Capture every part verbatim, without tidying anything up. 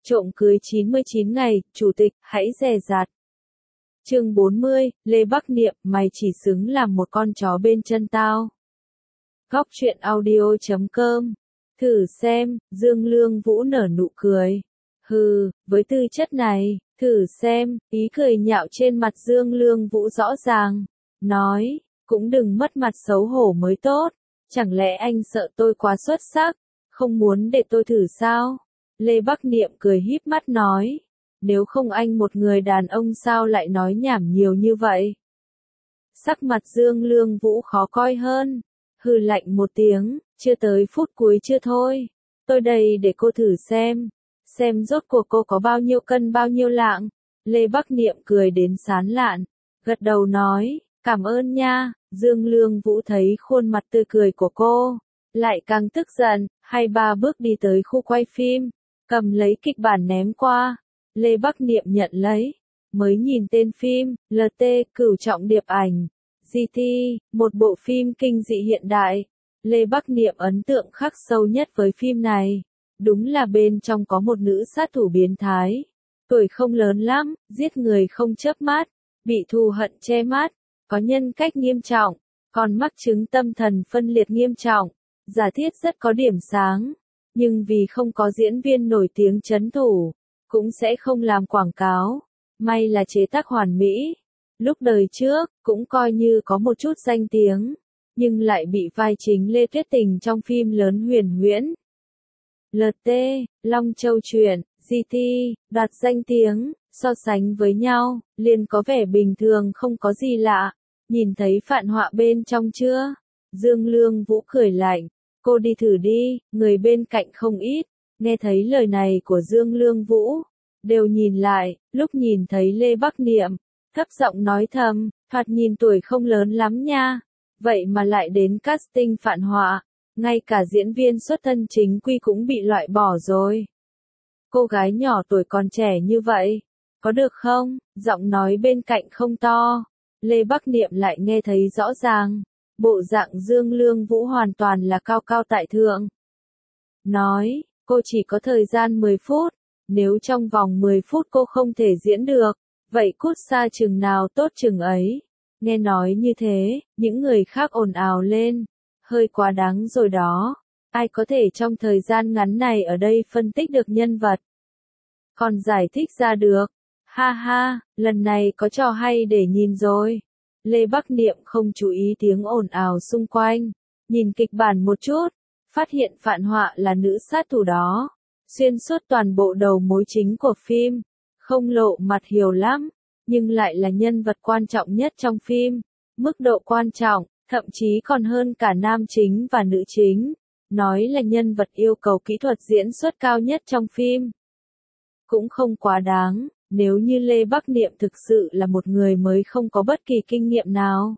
Trộm cưới chín mươi chín ngày, chủ tịch, hãy dè dặt. Chương bốn mươi, Lê Bắc Niệm, mày chỉ xứng làm một con chó bên chân tao. Góc truyện audio chấm com. Thử xem, Dương Lương Vũ nở nụ cười. Hừ, với tư chất này, thử xem, ý cười nhạo trên mặt Dương Lương Vũ rõ ràng. Nói, cũng đừng mất mặt xấu hổ mới tốt. Chẳng lẽ anh sợ tôi quá xuất sắc, không muốn để tôi thử sao? Lê Bắc Niệm cười híp mắt nói. Nếu không anh một người đàn ông sao lại nói nhảm nhiều như vậy? Sắc mặt Dương Lương Vũ khó coi hơn. Hừ lạnh một tiếng, chưa tới phút cuối chưa thôi. Tôi đây để cô thử xem. Xem rốt cuộc cô có bao nhiêu cân bao nhiêu lạng. Lê Bắc Niệm cười đến sán lạn. Gật đầu nói, cảm ơn nha. Dương Lương Vũ thấy khuôn mặt tươi cười của cô. Lại càng tức giận, hai ba bước đi tới khu quay phim. Cầm lấy kịch bản ném qua. Lê Bắc Niệm nhận lấy. Mới nhìn tên phim, lờ tê, Cửu Trọng Điệp Ảnh. giê tê, một bộ phim kinh dị hiện đại. Lê Bắc Niệm ấn tượng khắc sâu nhất với phim này. Đúng là bên trong có một nữ sát thủ biến thái. Tuổi không lớn lắm, giết người không chớp mắt, bị thù hận che mắt, có nhân cách nghiêm trọng, còn mắc chứng tâm thần phân liệt nghiêm trọng. Giả thiết rất có điểm sáng, nhưng vì không có diễn viên nổi tiếng trấn thủ, cũng sẽ không làm quảng cáo. May là chế tác hoàn mỹ. Lúc đời trước, cũng coi như có một chút danh tiếng, nhưng lại bị vai chính Lê Tuyết Tình trong phim lớn huyền huyễn. lờ tê, Long Châu Truyện, giê tê, đoạt danh tiếng, so sánh với nhau, liền có vẻ bình thường không có gì lạ. Nhìn thấy phản họa bên trong chưa? Dương Lương Vũ cười lạnh, cô đi thử đi, người bên cạnh không ít. Nghe thấy lời này của Dương Lương Vũ, đều nhìn lại, lúc nhìn thấy Lê Bắc Niệm, thấp giọng nói thầm, thoạt nhìn tuổi không lớn lắm nha. Vậy mà lại đến casting phản họa, ngay cả diễn viên xuất thân chính quy cũng bị loại bỏ rồi. Cô gái nhỏ tuổi còn trẻ như vậy, có được không? Giọng nói bên cạnh không to, Lê Bắc Niệm lại nghe thấy rõ ràng. Bộ dạng Dương Lương Vũ hoàn toàn là cao cao tại thượng. Nói, cô chỉ có thời gian mười phút, nếu trong vòng mười phút cô không thể diễn được, vậy cút xa chừng nào tốt chừng ấy. Nghe nói như thế, những người khác ồn ào lên. Hơi quá đáng rồi đó. Ai có thể trong thời gian ngắn này ở đây phân tích được nhân vật, còn giải thích ra được. Ha ha, lần này có trò hay để nhìn rồi. Lê Bắc Niệm không chú ý tiếng ồn ào xung quanh. Nhìn kịch bản một chút, phát hiện phản họa là nữ sát thủ đó. Xuyên suốt toàn bộ đầu mối chính của phim. Không lộ mặt hiểu lắm, nhưng lại là nhân vật quan trọng nhất trong phim. Mức độ quan trọng, thậm chí còn hơn cả nam chính và nữ chính. Nói là nhân vật yêu cầu kỹ thuật diễn xuất cao nhất trong phim. Cũng không quá đáng, nếu như Lê Bắc Niệm thực sự là một người mới không có bất kỳ kinh nghiệm nào.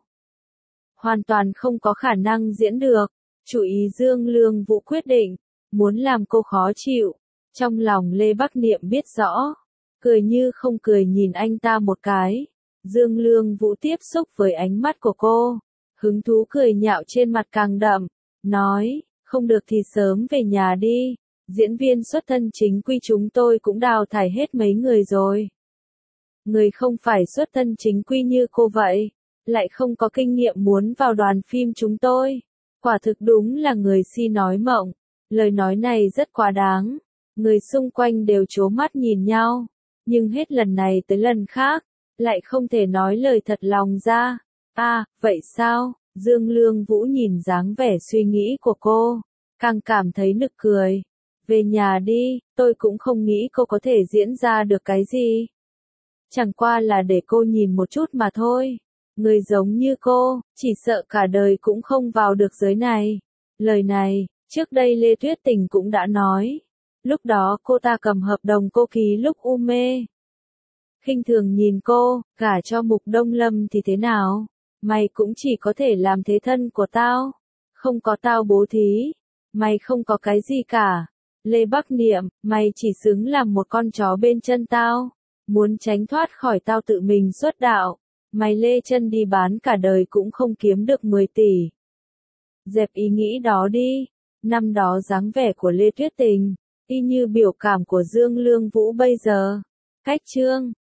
Hoàn toàn không có khả năng diễn được. Chủ ý Dương Lương Vũ quyết định, muốn làm cô khó chịu. Trong lòng Lê Bắc Niệm biết rõ. Cười như không cười nhìn anh ta một cái. Dương Lương Vũ tiếp xúc với ánh mắt của cô. Hứng thú cười nhạo trên mặt càng đậm. Nói, không được thì sớm về nhà đi. Diễn viên xuất thân chính quy chúng tôi cũng đào thải hết mấy người rồi. Người không phải xuất thân chính quy như cô vậy, lại không có kinh nghiệm muốn vào đoàn phim chúng tôi. Quả thực đúng là người si nói mộng. Lời nói này rất quá đáng. Người xung quanh đều trố mắt nhìn nhau. Nhưng hết lần này tới lần khác, lại không thể nói lời thật lòng ra. À, vậy sao? Dương Lương Vũ nhìn dáng vẻ suy nghĩ của cô, càng cảm thấy nực cười. Về nhà đi, tôi cũng không nghĩ cô có thể diễn ra được cái gì. Chẳng qua là để cô nhìn một chút mà thôi. Người giống như cô, chỉ sợ cả đời cũng không vào được giới này. Lời này, trước đây Lê Tuyết Tình cũng đã nói. Lúc đó cô ta cầm hợp đồng cô ký lúc u mê. Khinh thường nhìn cô, gả cho Mục Đông Lâm thì thế nào? Mày cũng chỉ có thể làm thế thân của tao. Không có tao bố thí. Mày không có cái gì cả. Lê Bắc Niệm, mày chỉ xứng làm một con chó bên chân tao. Muốn tránh thoát khỏi tao tự mình xuất đạo. Mày lê chân đi bán cả đời cũng không kiếm được mười tỷ. Dẹp ý nghĩ đó đi. Năm đó dáng vẻ của Lê Tuyết Tình, Y như biểu cảm của Dương Lương Vũ bây giờ. Cách chương